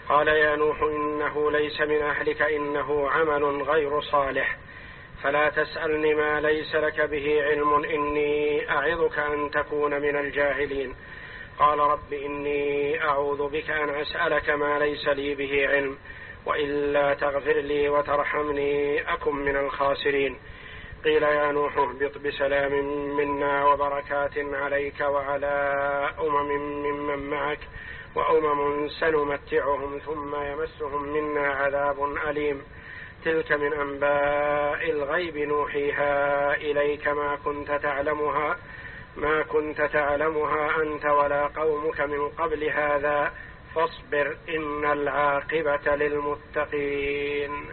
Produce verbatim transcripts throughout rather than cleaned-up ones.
قال يا نوح إنه ليس من أهلك إنه عمل غير صالح فلا تسألني ما ليس لك به علم إني أعظك أن تكون من الجاهلين. قال رب إني أعوذ بك أن أسألك ما ليس لي به علم وإلا تغفر لي وترحمني أكن من الخاسرين. قيل يا نوح اهبط بسلام منا وبركات عليك وعلى أمم ممن معك وأمم سنمتعهم ثم يمسهم منا عذاب أليم. تلك من أنباء الغيب نوحيها إليك ما كنت تعلمها ما كنت تعلمها أنت ولا قومك من قبل هذا فاصبر إن العاقبة للمتقين.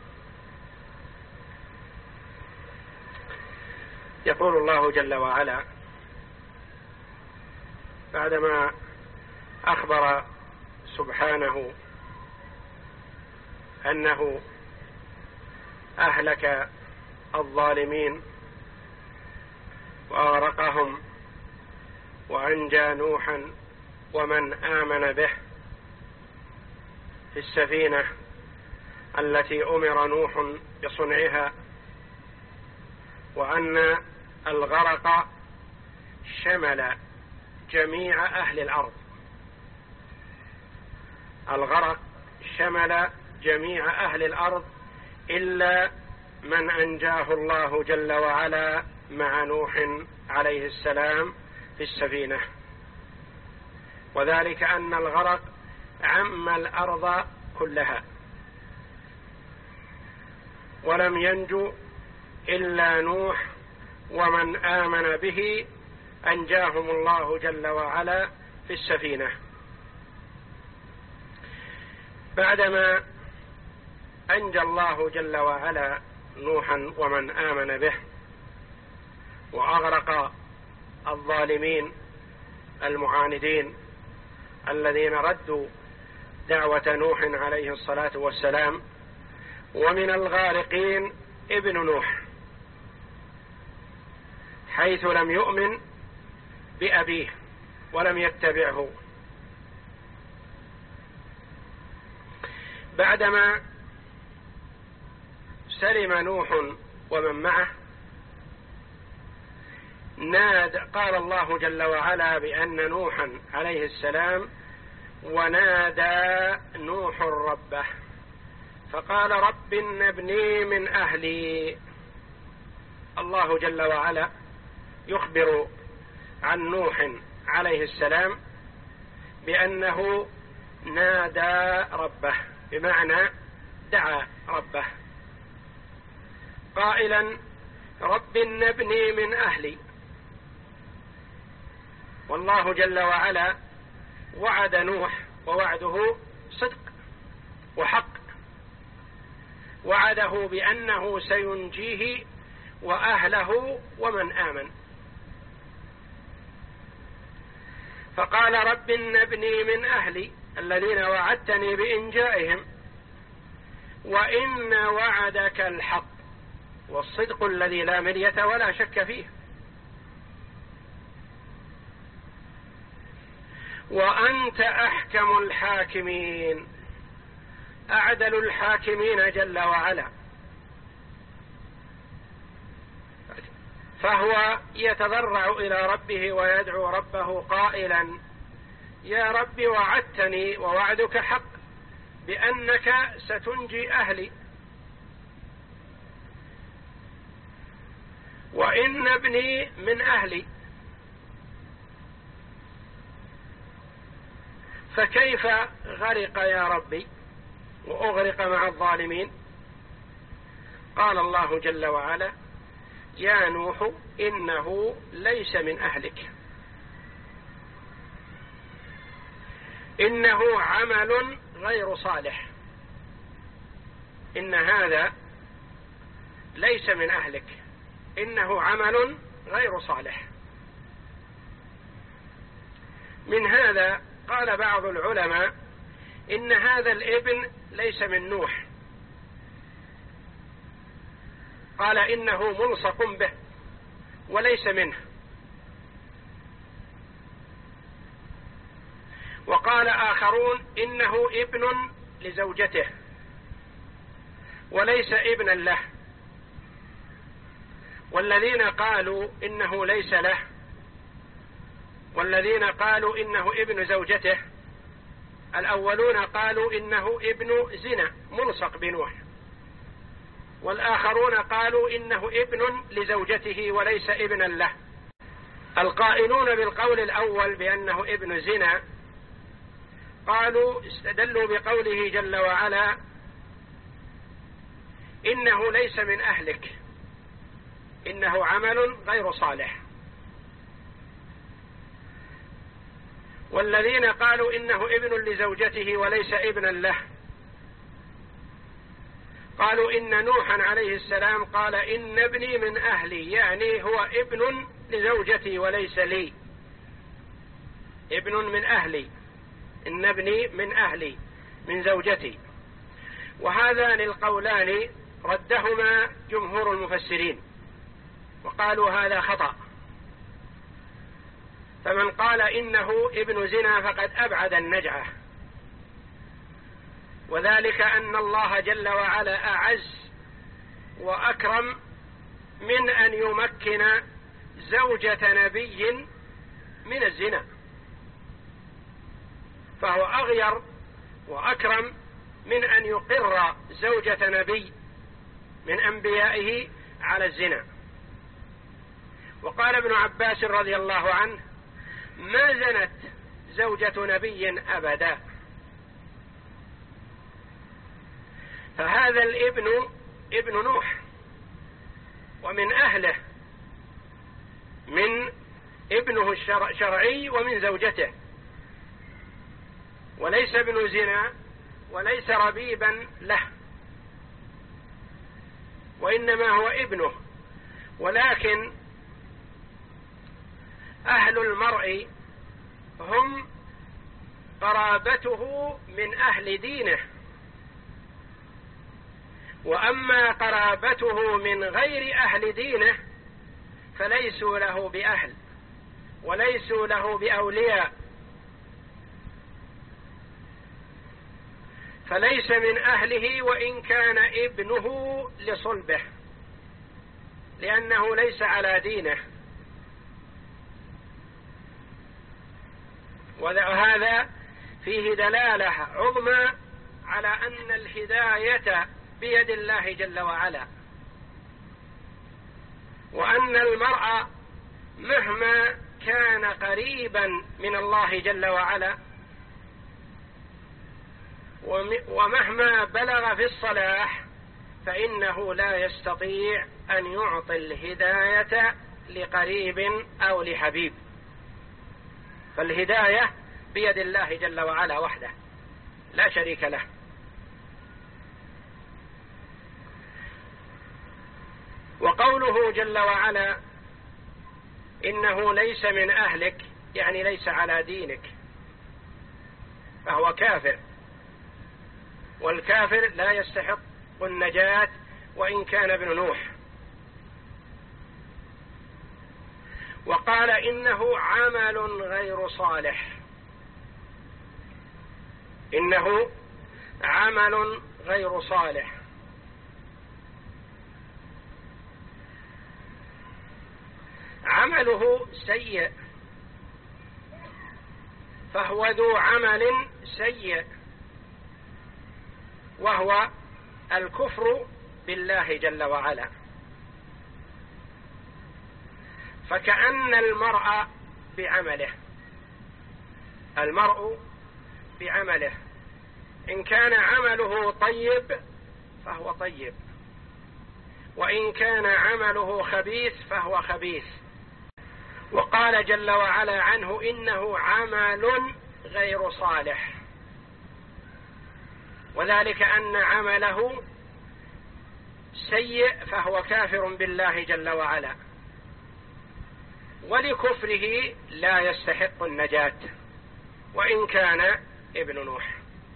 يقول الله جل وعلا بعدما أخبر سبحانه أنه أهلك الظالمين وأغرقهم وأنجى نوحا ومن آمن به في السفينة التي أمر نوح بصنعها، وأن الغرق شمل جميع أهل الأرض، الغرق شمل جميع أهل الأرض إلا من أنجاه الله جل وعلا مع نوح عليه السلام في السفينة، وذلك أن الغرق عم الأرض كلها ولم ينجو إلا نوح ومن آمن به أنجاهم الله جل وعلا في السفينة. بعدما أنجى الله جل وعلا نوحا ومن آمن به وأغرق الظالمين المعاندين الذين ردوا دعوة نوح عليه الصلاة والسلام، ومن الغارقين ابن نوح حيث لم يؤمن بأبيه ولم يتبعه. بعدما سلم نوح ومن معه نادى قال الله جل وعلا بأن نوحا عليه السلام ونادى نوح ربه فقال رب ابني من أهلي. الله جل وعلا يخبر عن نوح عليه السلام بأنه نادى ربه، بمعنى دعا ربه قائلا رب ابني من أهلي. والله جل وعلا وعد نوح ووعده صدق وحق، وعده بأنه سينجيه وأهله ومن آمن، فقال رب ابني من أهلي الذين وعدتني بإنجائهم وإن وعدك الحق والصدق الذي لا مرية ولا شك فيه، وأنت أحكم الحاكمين أعدل الحاكمين جل وعلا. فهو يتضرع إلى ربه ويدعو ربه قائلا يا رب وعدتني ووعدك حق بأنك ستنجي أهلي، وإن ابني من أهلي، فكيف غرق يا ربي وأغرق مع الظالمين؟ قال الله جل وعلا يا نوح إنه ليس من أهلك إنه عمل غير صالح، إن هذا ليس من أهلك إنه عمل غير صالح. من هذا قال بعض العلماء إن هذا الابن ليس من نوح، قال إنه ملصق به وليس منه. وقال آخرون إنه ابن لزوجته وليس ابنا له. والذين قالوا إنه ليس له والذين قالوا إنه ابن زوجته الأولون قالوا إنه ابن زنا ملصق بنوح، والآخرون قالوا إنه ابن لزوجته وليس ابنا له. القائلون بالقول الأول بأنه ابن زنا قالوا استدلوا بقوله جل وعلا إنه ليس من أهلك إنه عمل غير صالح. والذين قالوا إنه ابن لزوجته وليس ابنا له قالوا إن نوحا عليه السلام قال إن ابني من أهلي، يعني هو ابن لزوجتي وليس لي، ابن من أهلي، إن ابني من أهلي من زوجتي. وهذان القولان ردهما جمهور المفسرين وقالوا هذا خطأ. فمن قال إنه ابن زنا فقد أبعد النجعة، وذلك أن الله جل وعلا أعز وأكرم من أن يمكن زوجة نبي من الزنا، فهو أغير وأكرم من أن يقر زوجة نبي من أنبيائه على الزنا. وقال ابن عباس رضي الله عنه ما زنت زوجة نبي أبدا. فهذا الابن ابن نوح ومن أهله، من ابنه الشرعي ومن زوجته، وليس ابن زنا وليس ربيبا له، وإنما هو ابنه. ولكن أهل المرء هم قرابته من أهل دينه، وأما قرابته من غير أهل دينه فليسوا له بأهل وليسوا له بأولياء، فليس من أهله وإن كان ابنه لصلبه، لأنه ليس على دينه. وهذا فيه دلالة عظمى على أن الهداية بيد الله جل وعلا، وأن المرء مهما كان قريبا من الله جل وعلا ومهما بلغ في الصلاح فإنه لا يستطيع أن يعطي الهداية لقريب أو لحبيب، فالهداية بيد الله جل وعلا وحده لا شريك له. وقوله جل وعلا إنه ليس من أهلك يعني ليس على دينك، فهو كافر، والكافر لا يستحق النجاة وإن كان ابن نوح. وقال إنه عمل غير صالح، إنه عمل غير صالح. عمله سيء، فهو ذو عمل سيء، وهو الكفر بالله جل وعلا. فكأن المرء بعمله، المرء بعمله، إن كان عمله طيب فهو طيب، وإن كان عمله خبيث فهو خبيث. وقال جل وعلا عنه إنه عمل غير صالح، وذلك أن عمله سيء فهو كافر بالله جل وعلا، ولكفره لا يستحق النجاة وإن كان ابن نوح.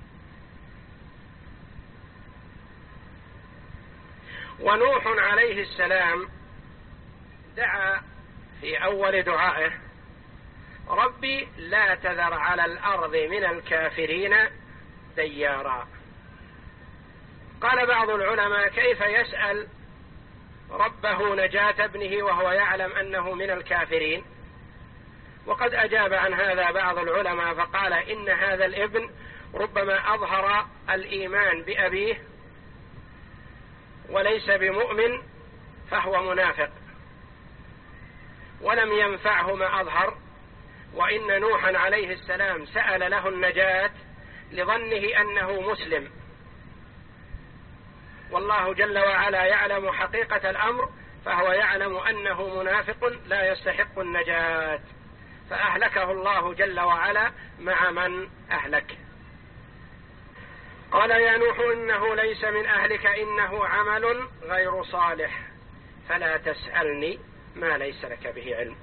ونوح عليه السلام دعا في أول دعائه ربي لا تذر على الأرض من الكافرين ديارا. قال بعض العلماء: كيف يسأل ربه نجاة ابنه وهو يعلم أنه من الكافرين؟ وقد أجاب عن هذا بعض العلماء فقال: إن هذا الابن ربما أظهر الإيمان بأبيه وليس بمؤمن فهو منافق، ولم ينفعه ما أظهر، وإن نوحا عليه السلام سأل له النجاة لظنه أنه مسلم، والله جل وعلا يعلم حقيقة الأمر، فهو يعلم أنه منافق لا يستحق النجاة، فأهلكه الله جل وعلا مع من أهلك. قال: يا نوح إنه ليس من أهلك إنه عمل غير صالح فلا تسألني ما ليس لك به علم،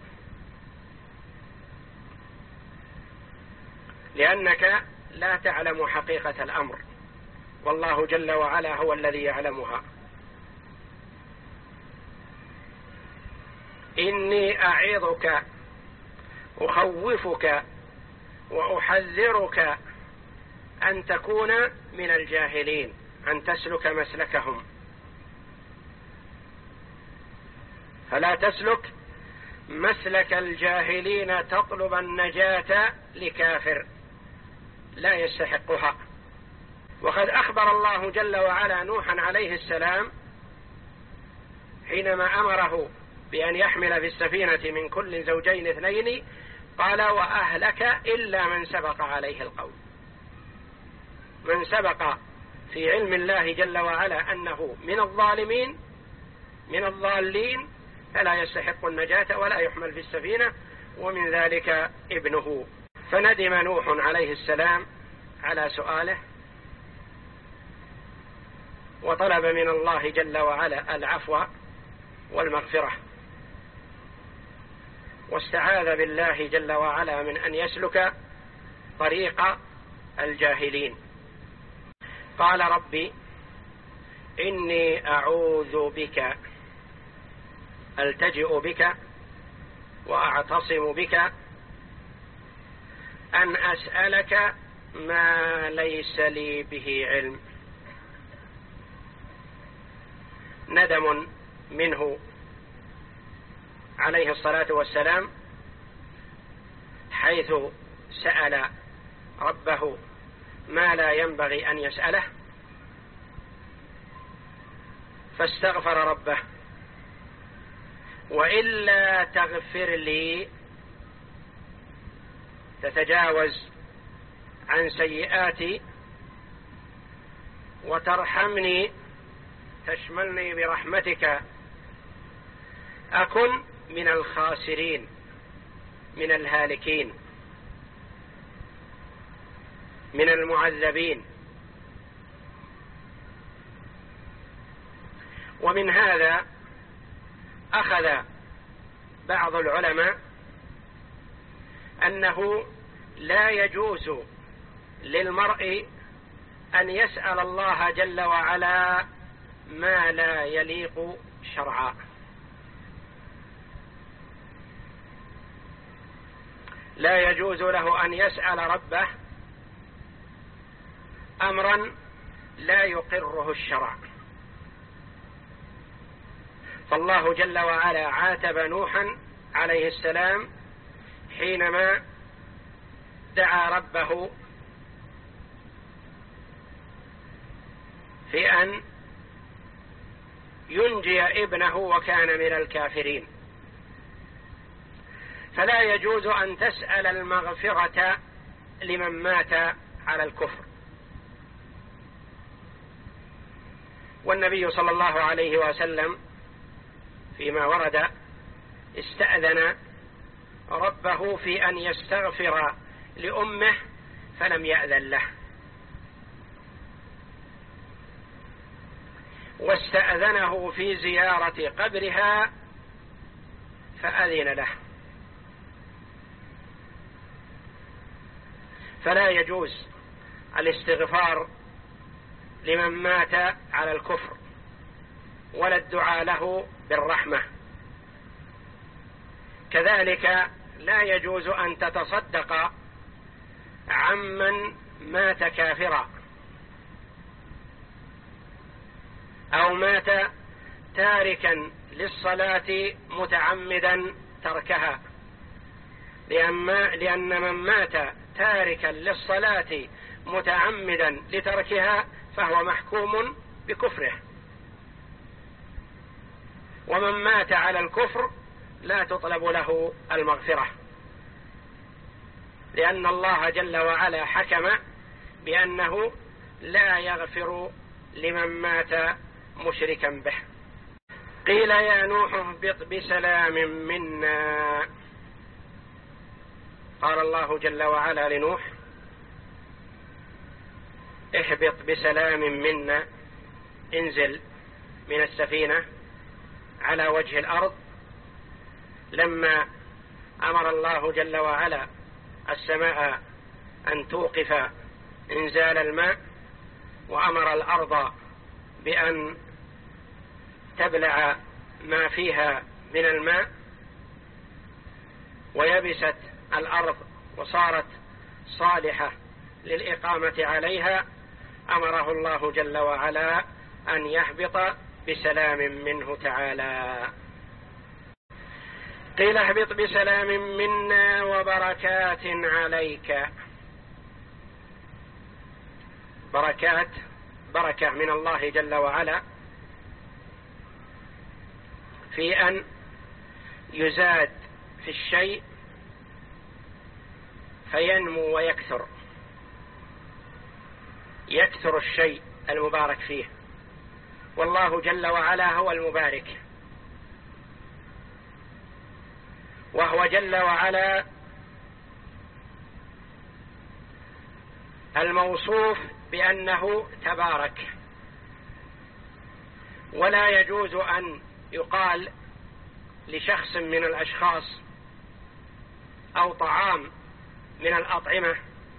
لأنك لا تعلم حقيقة الأمر، والله جل وعلا هو الذي يعلمها. إني أعظك أخوفك وأحذرك أن تكون من الجاهلين، أن تسلك مسلكهم، فلا تسلك مسلك الجاهلين تطلب النجاة لكافر لا يستحقها. وقد أخبر الله جل وعلا نوحا عليه السلام حينما أمره بأن يحمل في السفينة من كل زوجين اثنين، قال: وأهلك إلا من سبق عليه القول. من سبق في علم الله جل وعلا أنه من الظالمين من الضالين فلا يستحق النجاة ولا يحمل في السفينة، ومن ذلك ابنه. فندم نوح عليه السلام على سؤاله، وطلب من الله جل وعلا العفو والمغفرة، واستعاذ بالله جل وعلا من أن يسلك طريق الجاهلين. قال: ربي إني أعوذ بك، ألتجئ بك وأعتصم بك أن أسألك ما ليس لي به علم. ندم منه عليه الصلاة والسلام حيث سأل ربه ما لا ينبغي أن يسأله، فاستغفر ربه: وإلا تغفر لي، تتجاوز عن سيئاتي وترحمني، تشملني برحمتك، أكن من الخاسرين من الهالكين من المعذبين. ومن هذا أخذ بعض العلماء أنه لا يجوز للمرء أن يسأل الله جل وعلا ما لا يليق شرعا، لا يجوز له أن يسأل ربه أمرا لا يقره الشرع. فالله جل وعلا عاتب نوحا عليه السلام حينما دعا ربه في أن ينجي ابنه وكان من الكافرين. فلا يجوز أن تسأل المغفرة لمن مات على الكفر. والنبي صلى الله عليه وسلم فيما ورد استأذن ربه في أن يستغفر لأمه فلم يأذن له، واستأذنه في زيارة قبرها فأذن له. فلا يجوز الاستغفار لمن مات على الكفر ولا الدعاء له بالرحمة. كذلك لا يجوز أن تتصدق عمن مات كافرا أو مات تاركا للصلاة متعمدا تركها، لأن من مات تاركا للصلاة متعمدا لتركها فهو محكوم بكفره، ومن مات على الكفر لا تطلب له المغفرة، لأن الله جل وعلا حكم بأنه لا يغفر لمن مات مشركا به. قيل يا نوح اهبط بسلام منا، قال الله جل وعلا لنوح اهبط بسلام منا، انزل من السفينة على وجه الأرض. لما أمر الله جل وعلا السماء أن توقف إنزال الماء، وأمر الأرض بأن تبلع ما فيها من الماء، ويبست الأرض وصارت صالحة للإقامة عليها، أمره الله جل وعلا أن يهبط بسلام منه تعالى. قيل اهبط بسلام منا وبركات عليك. بركات، بركة من الله جل وعلا في أن يزاد في الشيء فينمو ويكثر، يكثر الشيء المبارك فيه، والله جل وعلا هو المبارك، وهو جل وعلا الموصوف بأنه تبارك. ولا يجوز أن يقال لشخص من الأشخاص أو طعام من الأطعمة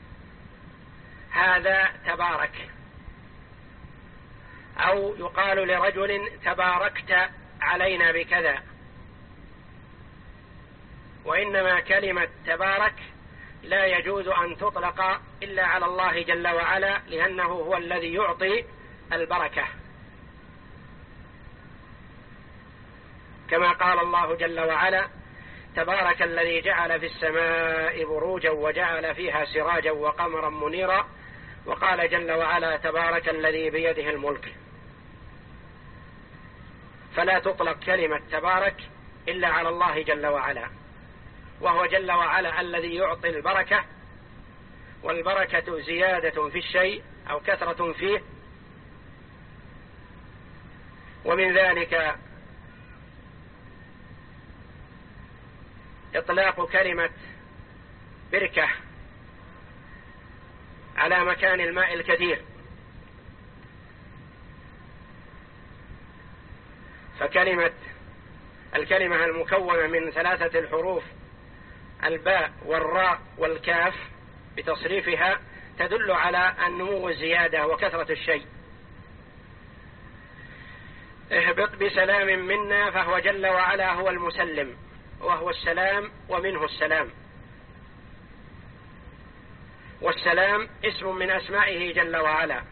هذا تبارك، أو يقال لرجل تباركت علينا بكذا، وإنما كلمة تبارك لا يجوز أن تطلق إلا على الله جل وعلا، لأنه هو الذي يعطي البركة، كما قال الله جل وعلا تبارك الذي جعل في السماء بروجا وجعل فيها سراجا وقمرا منيرا، وقال جل وعلا تبارك الذي بيده الملك. فلا تطلق كلمة تبارك إلا على الله جل وعلا، وهو جل وعلا الذي يعطي البركة، والبركة زيادة في الشيء أو كثرة فيه. ومن ذلك إطلاق كلمة بركة على مكان الماء الكثير، فكلمة الكلمة المكونة من ثلاثة الحروف الباء والراء والكاف بتصريفها تدل على النمو والزيادة وكثرة الشيء. اهبط بسلام منا، فهو جل وعلا هو المسلم، وهو السلام ومنه السلام، والسلام اسم من أسمائه جل وعلا.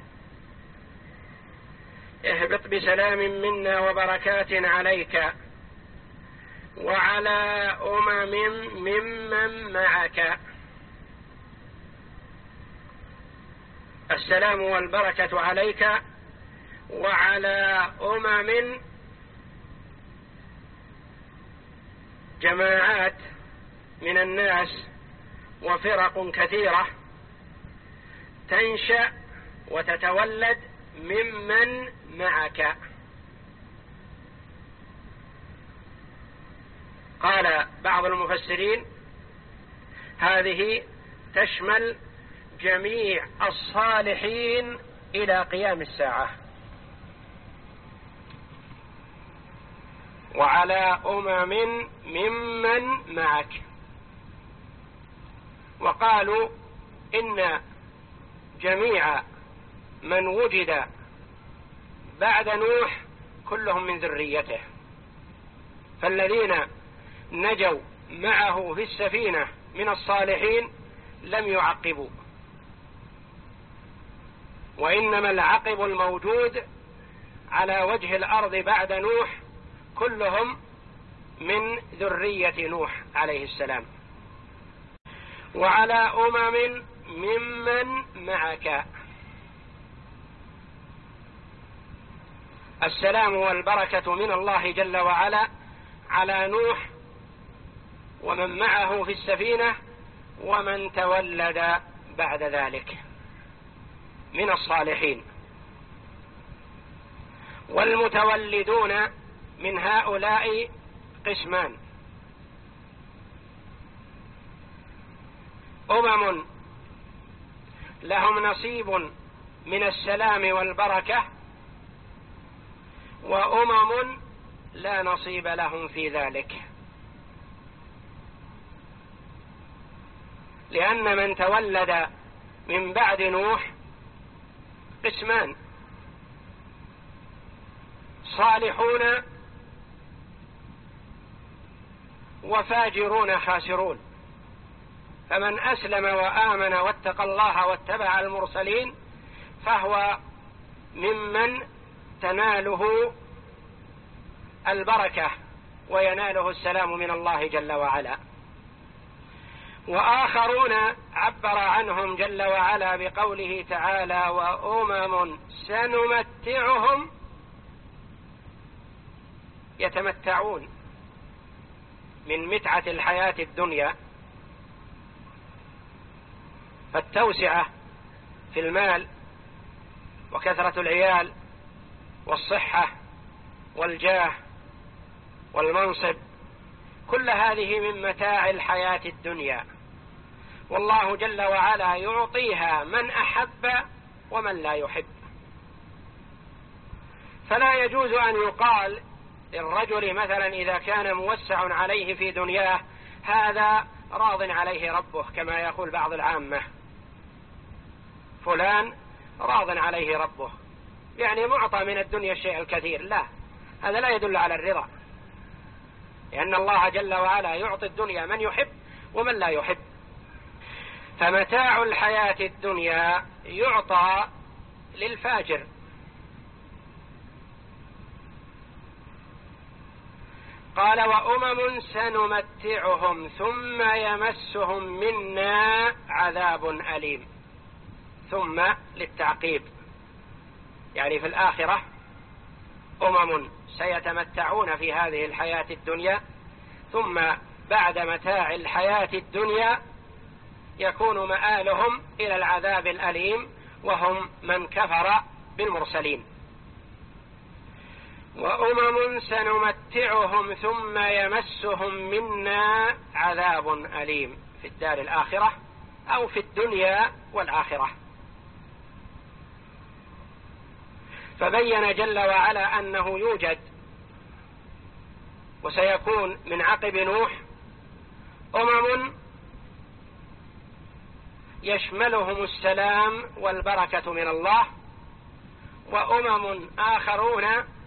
اهبط بسلام منا وبركات عليك وعلى أمم ممن معك. السلام والبركة عليك وعلى أمم، جماعات من الناس وفرق كثيرة تنشأ وتتولد ممن معك. قال بعض المفسرين هذه تشمل جميع الصالحين إلى قيام الساعة. وعلى أمم ممن معك. وقالوا إن جميع من وجد بعد نوح كلهم من ذريته، فالذين نجوا معه في السفينة من الصالحين لم يعقبوا، وإنما العقب الموجود على وجه الأرض بعد نوح كلهم من ذرية نوح عليه السلام. وعلى أمم ممن معك. السلام والبركة من الله جل وعلا على نوح ومن معه في السفينة ومن تولد بعد ذلك من الصالحين. والمتولدون من هؤلاء قسمان: أمم لهم نصيب من السلام والبركة، وأمم لا نصيب لهم في ذلك، لأن من تولد من بعد نوح قسمان: صالحون وفاجرون خاسرون. فمن أسلم وآمن واتقى الله واتبع المرسلين فهو ممن تناله البركة ويناله السلام من الله جل وعلا. وآخرون عبر عنهم جل وعلا بقوله تعالى: وأمم سنمتعهم، يتمتعون من متعة الحياة الدنيا. فالتوسعة في المال وكثرة العيال والصحة والجاه والمنصب، كل هذه من متاع الحياة الدنيا، والله جل وعلا يعطيها من أحب ومن لا يحب. فلا يجوز أن يقال للرجل مثلا إذا كان موسع عليه في دنياه: هذا راض عليه ربه، كما يقول بعض العامة: فلان راض عليه ربه، يعني معطى من الدنيا الشيء الكثير. لا، هذا لا يدل على الرضا، لأن الله جل وعلا يعطي الدنيا من يحب ومن لا يحب. فمتاع الحياة الدنيا يعطى للفاجر. قال: وأمم سنمتعهم ثم يمسهم منا عذاب أليم. ثم للتعقيب، يعني في الآخرة أمم سيتمتعون في هذه الحياة الدنيا، ثم بعد متاع الحياة الدنيا يكون مآلهم إلى العذاب الأليم، وهم من كفر بالمرسلين. وأمم سنمتعهم ثم يمسهم منا عذاب أليم، في الدار الآخرة أو في الدنيا والآخرة. فبين جل وعلا أنه يوجد وسيكون من عقب نوح أمم يشملهم السلام والبركة من الله، وأمم آخرون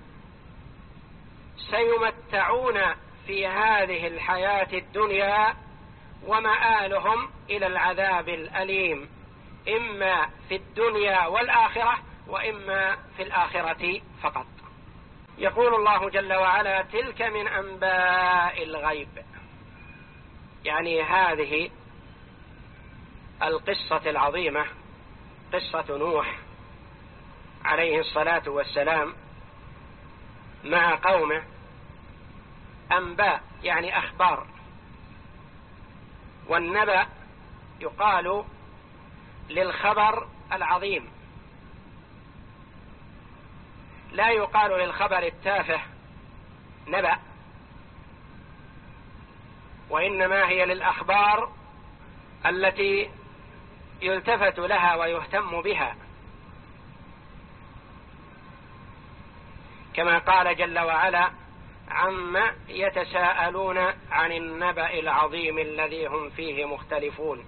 سيمتعون في هذه الحياة الدنيا ومآلهم إلى العذاب الأليم، إما في الدنيا والآخرة وإما في الآخرة فقط. يقول الله جل وعلا: تلك من أنباء الغيب، يعني هذه القصة العظيمة، قصة نوح عليه الصلاة والسلام مع قومه، أنباء يعني أخبار، والنبأ يقال للخبر العظيم، لا يقال للخبر التافه نبأ، وإنما هي للأخبار التي يلتفت لها ويهتم بها، كما قال جل وعلا: عما يتساءلون عن النبأ العظيم الذي هم فيه مختلفون،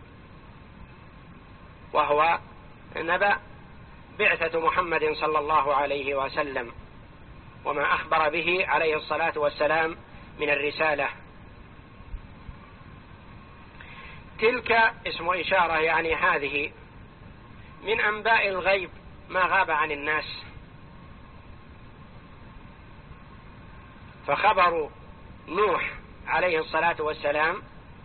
وهو نبأ بعثة محمد صلى الله عليه وسلم وما أخبر به عليه الصلاة والسلام من الرسالة. تلك اسم إشارة، يعني هذه من أنباء الغيب ما غاب عن الناس. فخبر نوح عليه الصلاة والسلام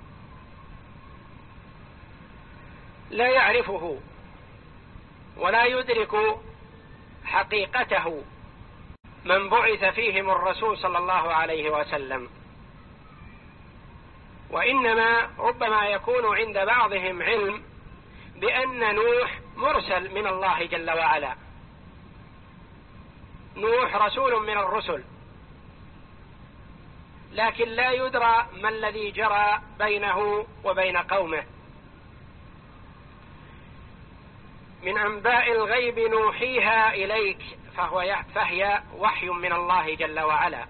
لا يعرفه ولا يدرك حقيقته من بعث فيهم الرسول صلى الله عليه وسلم، وإنما ربما يكون عند بعضهم علم بأن نوح مرسل من الله جل وعلا، نوح رسول من الرسل، لكن لا يدرى ما الذي جرى بينه وبين قومه. من أنباء الغيب نوحيها إليك، فهو فهي وحي من الله جل وعلا.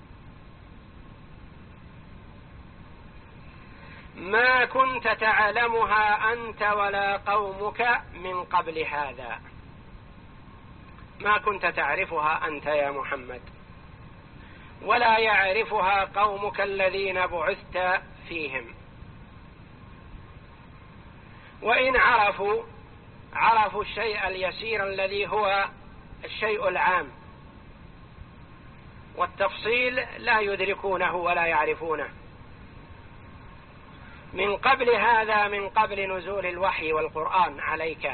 ما كنت تعلمها أنت ولا قومك من قبل هذا، ما كنت تعرفها أنت يا محمد، ولا يعرفها قومك الذين بعثت فيهم، وإن عرفوا عرفوا الشيء اليسير الذي هو الشيء العام، والتفصيل لا يدركونه ولا يعرفونه. من قبل هذا، من قبل نزول الوحي والقرآن عليك،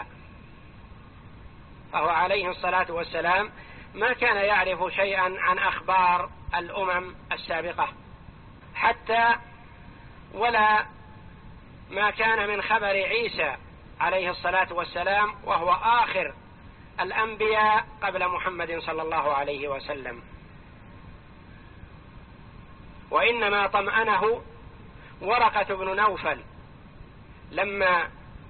فهو عليه الصلاة والسلام ما كان يعرف شيئا عن أخبار الأمم السابقة، حتى ولا ما كان من خبر عيسى عليه الصلاة والسلام، وهو آخر الأنبياء قبل محمد صلى الله عليه وسلم. وإنما طمأنه ورقة بن نوفل لما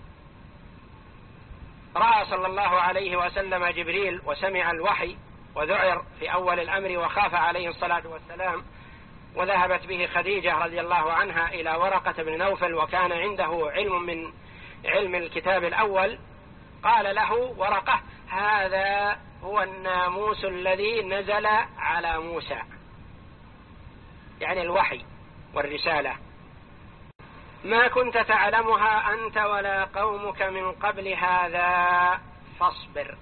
رأى صلى الله عليه وسلم جبريل وسمع الوحي وذعر في أول الأمر وخاف عليه الصلاة والسلام، وذهبت به خديجة رضي الله عنها إلى ورقة بن نوفل وكان عنده علم من علم الكتاب الأول، قال له ورقة: هذا هو الناموس الذي نزل على موسى، يعني الوحي والرسالة. ما كنت تعلمها أنت ولا قومك من قبل هذا فاصبر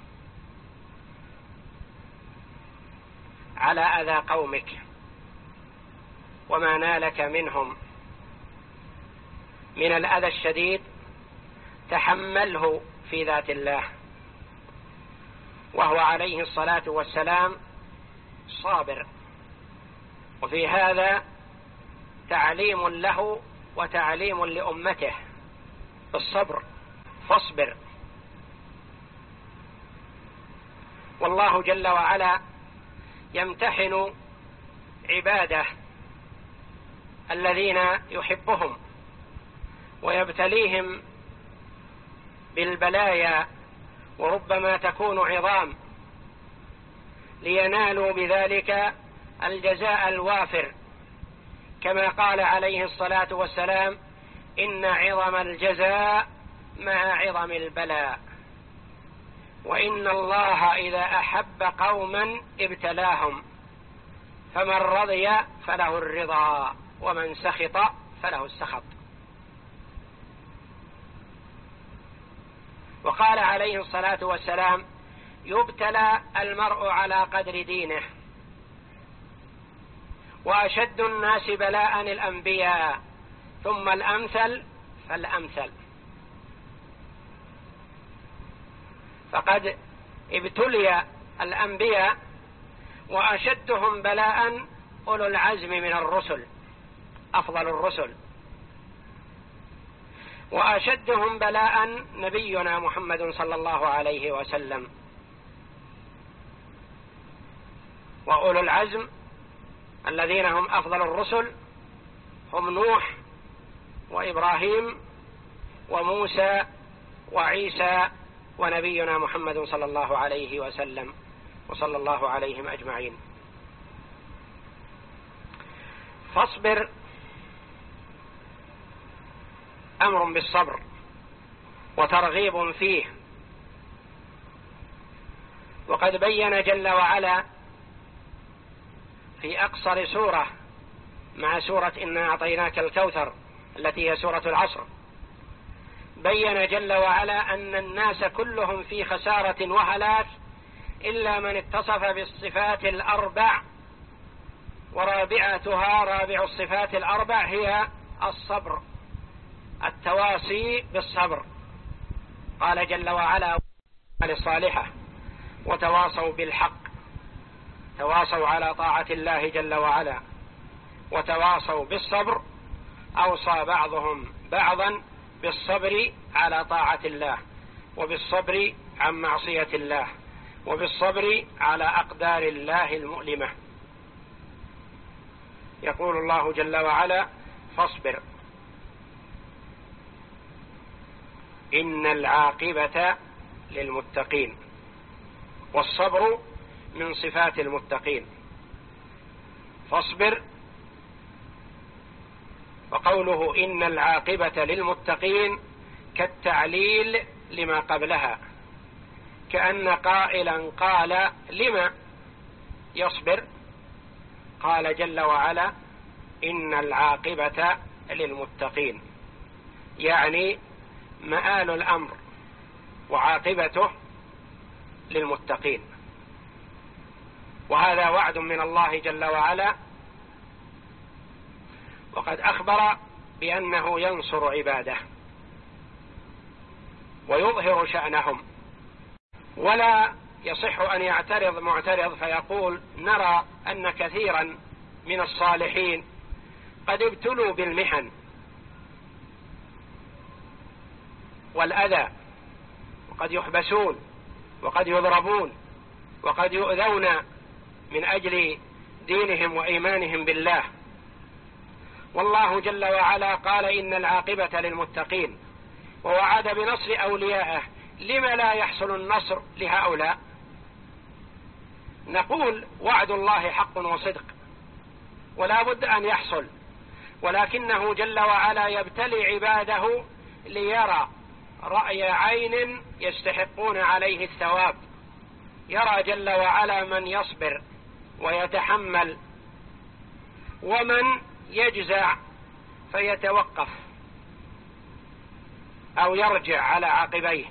على أذى قومك وما نالك منهم من الأذى الشديد، تحمله في ذات الله. وهو عليه الصلاة والسلام صابر، وفي هذا تعليم له وتعليم لأمته بالصبر، فاصبر. والله جل وعلا يمتحن عباده الذين يحبهم ويبتليهم بالبلايا، وربما تكون عظام، لينالوا بذلك الجزاء الوافر، كما قال عليه الصلاة والسلام: إن عظم الجزاء مع عظم البلاء، وإن الله إذا أحب قوما ابتلاهم، فمن رضي فله الرضا ومن سخط فله السخط. وقال عليه الصلاة والسلام: يبتلى المرء على قدر دينه، وأشد الناس بلاء الأنبياء، ثم الأمثل فالأمثل. فقد ابتلي الأنبياء، وأشدهم بلاء أولو العزم من الرسل، أفضل الرسل، وأشدهم بلاء نبينا محمد صلى الله عليه وسلم. وأولو العزم الذين هم أفضل الرسل هم نوح وإبراهيم وموسى وعيسى ونبينا محمد صلى الله عليه وسلم، وصلى الله عليهم أجمعين. فاصبر أمر بالصبر وترغيب فيه. وقد بين جل وعلا في أقصر سورة مع سورة إنا أعطيناك الكوثر التي هي سورة العصر، بين جل وعلا أن الناس كلهم في خسارة وهلاك إلا من اتصف بالصفات الأربع، ورابعتها رابع الصفات الأربع هي الصبر، التواصي بالصبر. قال جل وعلا الصالحة وتواصوا بالحق، تواصوا على طاعة الله جل وعلا، وتواصوا بالصبر، أوصى بعضهم بعضا بالصبر على طاعة الله، وبالصبر عن معصية الله، وبالصبر على أقدار الله المؤلمة. يقول الله جل وعلا: فاصبر إن العاقبة للمتقين. والصبر من صفات المتقين. فاصبر، وقوله إن العاقبة للمتقين كالتعليل لما قبلها، كأن قائلا قال: لما يصبر؟ قال جل وعلا: إن العاقبة للمتقين، يعني مآل الأمر وعاقبته للمتقين. وهذا وعد من الله جل وعلا، وقد أخبر بأنه ينصر عباده ويظهر شأنهم. ولا يصح أن يعترض معترض فيقول: نرى أن كثيرا من الصالحين قد ابتلوا بالمحن والأذى، وقد يحبسون، وقد يضربون، وقد يؤذون من أجل دينهم وإيمانهم بالله. والله جل وعلا قال: إن العاقبة للمتقين، ووعد بنصر أوليائه. لم لا يحصل النصر لهؤلاء؟ نقول: وعد الله حق وصدق ولا بد أن يحصل، ولكنه جل وعلا يبتلي عباده ليرى رأي عين يستحقون عليه الثواب. يرى جل وعلا من يصبر ويتحمل، ومن يجزع فيتوقف أو يرجع على عقبيه.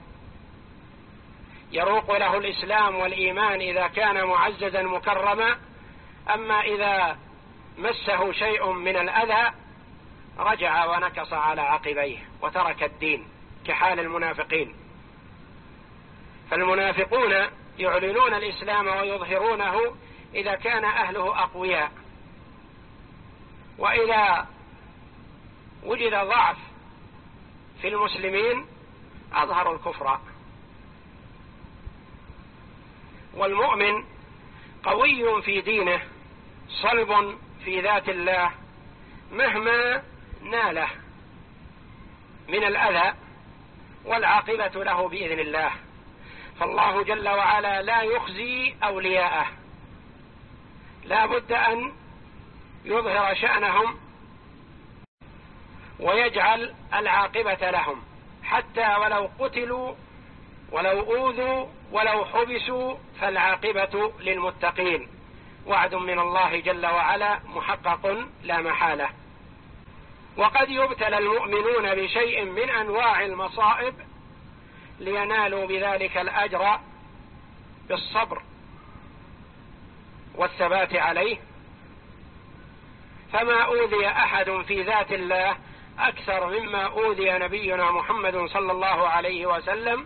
يروق له الإسلام والإيمان إذا كان معززا مكرما، أما إذا مسه شيء من الأذى رجع ونكص على عقبيه وترك الدين، كحال المنافقين. فالمنافقون يعلنون الإسلام ويظهرونه إذا كان أهله أقوياء، وإذا وجد ضعف في المسلمين أظهروا الكفر. والمؤمن قوي في دينه صلب في ذات الله، مهما ناله من الأذى والعاقبة له بإذن الله. فالله جل وعلا لا يخزي أولياءه، لا بد أن يظهر شأنهم ويجعل العاقبة لهم، حتى ولو قتلوا ولو أوذوا ولو حبسوا فالعاقبة للمتقين. وعد من الله جل وعلا محقق لا محالة. وقد يبتلى المؤمنون بشيء من أنواع المصائب لينالوا بذلك الأجر بالصبر والثبات عليه. فما أوذي أحد في ذات الله أكثر مما أوذي نبينا محمد صلى الله عليه وسلم،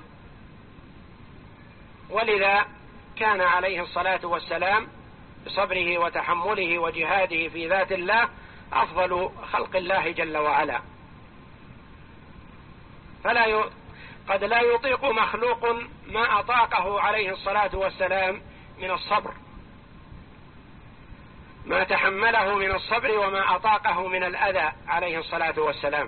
ولذا كان عليه الصلاة والسلام بصبره وتحمله وجهاده في ذات الله أفضل خلق الله جل وعلا. فلا ي... قد لا يطيق مخلوق ما أطاقه عليه الصلاة والسلام من الصبر، ما تحمله من الصبر وما أطاقه من الأذى عليه الصلاة والسلام.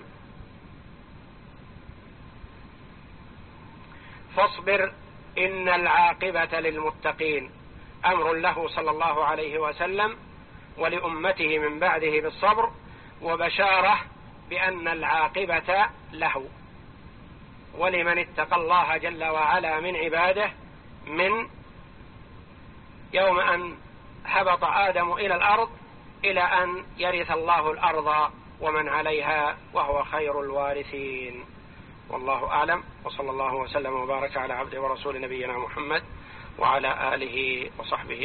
فاصبر إن العاقبة للمتقين، أمر له صلى الله عليه وسلم ولأمته من بعده بالصبر، وبشارة بأن العاقبة له ولمن اتقى الله جل وعلا من عباده، من يوم أن هبط آدم إلى الأرض إلى أن يرث الله الأرض ومن عليها وهو خير الوارثين. والله أعلم، وصلى الله وسلم وبارك على عبده ورسول نبينا محمد وعلى آله وصحبه.